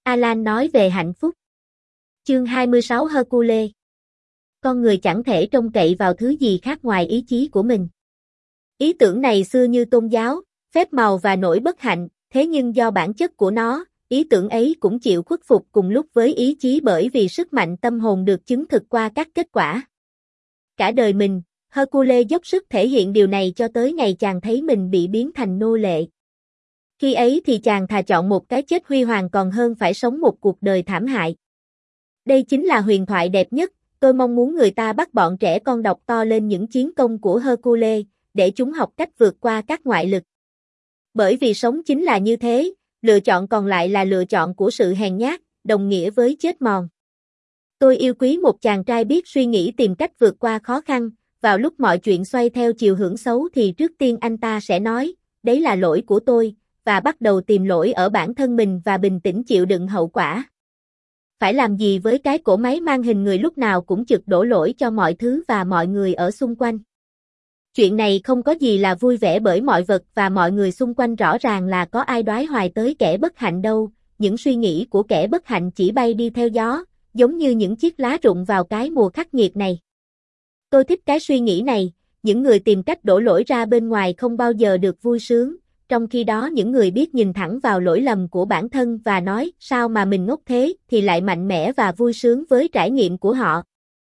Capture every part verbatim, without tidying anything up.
Alan nói về hạnh phúc. Chương hai mươi sáu Hercule. Con người chẳng thể trông cậy vào thứ gì khác ngoài ý chí của mình. Ý tưởng này xưa như tôn giáo, phép màu và nỗi bất hạnh, thế nhưng do bản chất của nó, ý tưởng ấy cũng chịu khuất phục cùng lúc với ý chí bởi vì sức mạnh tâm hồn được chứng thực qua các kết quả. Cả đời mình, Hercule dốc sức thể hiện điều này cho tới ngày chàng thấy mình bị biến thành nô lệ. Khi ấy thì chàng thà chọn một cái chết huy hoàng còn hơn phải sống một cuộc đời thảm hại. Đây chính là huyền thoại đẹp nhất, tôi mong muốn người ta bắt bọn trẻ con đọc to lên những chiến công của Hercule, để chúng học cách vượt qua các ngoại lực. Bởi vì sống chính là như thế, lựa chọn còn lại là lựa chọn của sự hèn nhát, đồng nghĩa với chết mòn. Tôi yêu quý một chàng trai biết suy nghĩ tìm cách vượt qua khó khăn, vào lúc mọi chuyện xoay theo chiều hướng xấu thì trước tiên anh ta sẽ nói, đấy là lỗi của tôi, và bắt đầu tìm lỗi ở bản thân mình và bình tĩnh chịu đựng hậu quả. Phải làm gì với cái cỗ máy mang hình người lúc nào cũng trực đổ lỗi cho mọi thứ và mọi người ở xung quanh? Chuyện này không có gì là vui vẻ bởi mọi vật và mọi người xung quanh rõ ràng là có ai đoái hoài tới kẻ bất hạnh đâu, những suy nghĩ của kẻ bất hạnh chỉ bay đi theo gió, giống như những chiếc lá rụng vào cái mùa khắc nghiệt này. Tôi thích cái suy nghĩ này, những người tìm cách đổ lỗi ra bên ngoài không bao giờ được vui sướng, trong khi đó những người biết nhìn thẳng vào lỗi lầm của bản thân và nói sao mà mình ngốc thế thì lại mạnh mẽ và vui sướng với trải nghiệm của họ.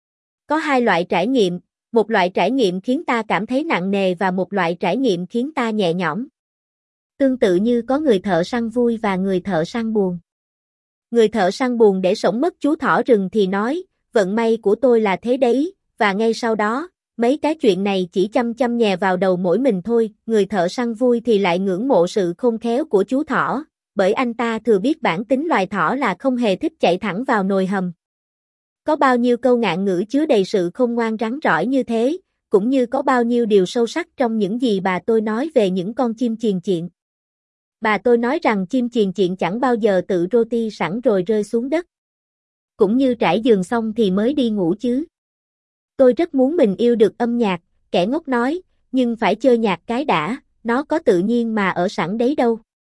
Có hai loại trải nghiệm, một loại trải nghiệm khiến ta cảm thấy nặng nề và một loại trải nghiệm khiến ta nhẹ nhõm. Tương tự như có người thợ săn vui và người thợ săn buồn. Người thợ săn buồn để sống mất chú thỏ rừng thì nói, vận may của tôi là thế đấy, và ngay sau đó, mấy cái chuyện này chỉ chăm chăm nhè vào đầu mỗi mình thôi. Người thợ săn vui thì lại ngưỡng mộ sự khôn khéo của chú thỏ, bởi anh ta thừa biết bản tính loài thỏ là không hề thích chạy thẳng vào nồi hầm. Có bao nhiêu câu ngạn ngữ chứa đầy sự khôn ngoan rắn rỏi như thế, cũng như có bao nhiêu điều sâu sắc trong những gì bà tôi nói về những con chim chiền chiện. Bà tôi nói rằng chim chiền chiện chẳng bao giờ tự roti sẵn rồi rơi xuống đất. Cũng như trải giường xong thì mới đi ngủ chứ. Tôi rất muốn mình yêu được âm nhạc, kẻ ngốc nói, nhưng phải chơi nhạc cái đã, nó có tự nhiên mà ở sẵn đấy đâu.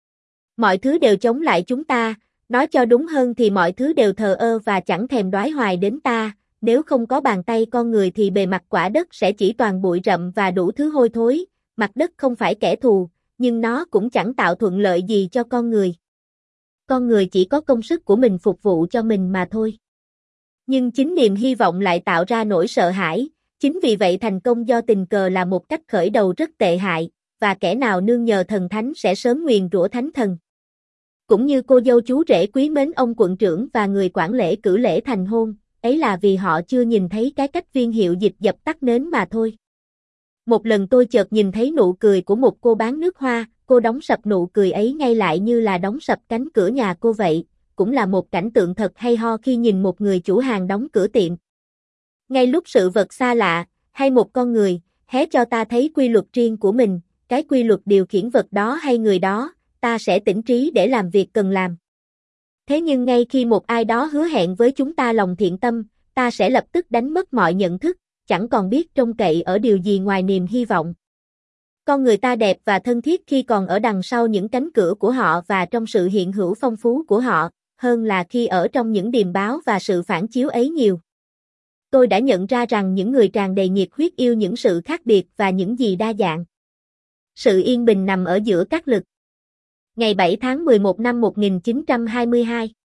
Mọi thứ đều chống lại chúng ta, nói cho đúng hơn thì mọi thứ đều thờ ơ và chẳng thèm đoái hoài đến ta, nếu không có bàn tay con người thì bề mặt quả đất sẽ chỉ toàn bụi rậm và đủ thứ hôi thối, mặt đất không phải kẻ thù, nhưng nó cũng chẳng tạo thuận lợi gì cho con người. Con người chỉ có công sức của mình phục vụ cho mình mà thôi. Nhưng chính niềm hy vọng lại tạo ra nỗi sợ hãi, chính vì vậy thành công do tình cờ là một cách khởi đầu rất tệ hại, và kẻ nào nương nhờ thần thánh sẽ sớm nguyền rủa thánh thần. Cũng như cô dâu chú rể quý mến ông quận trưởng và người quản lễ cử lễ thành hôn, ấy là vì họ chưa nhìn thấy cái cách viên hiệu dịch dập tắt nến mà thôi. Một lần tôi chợt nhìn thấy nụ cười của một cô bán nước hoa, cô đóng sập nụ cười ấy ngay lại như là đóng sập cánh cửa nhà cô vậy, cũng là một cảnh tượng thật hay ho khi nhìn một người chủ hàng đóng cửa tiệm. Ngay lúc sự vật xa lạ, hay một con người, hé cho ta thấy quy luật riêng của mình, cái quy luật điều khiển vật đó hay người đó, ta sẽ tỉnh trí để làm việc cần làm. Thế nhưng ngay khi một ai đó hứa hẹn với chúng ta lòng thiện tâm, ta sẽ lập tức đánh mất mọi nhận thức, chẳng còn biết trông cậy ở điều gì ngoài niềm hy vọng. Con người ta đẹp và thân thiết khi còn ở đằng sau những cánh cửa của họ và trong sự hiện hữu phong phú của họ, hơn là khi ở trong những điềm báo và sự phản chiếu ấy nhiều. Tôi đã nhận ra rằng những người tràn đầy nhiệt huyết yêu những sự khác biệt và những gì đa dạng. Sự yên bình nằm ở giữa các lực. Ngày bảy tháng mười một năm một nghìn chín trăm hai mươi hai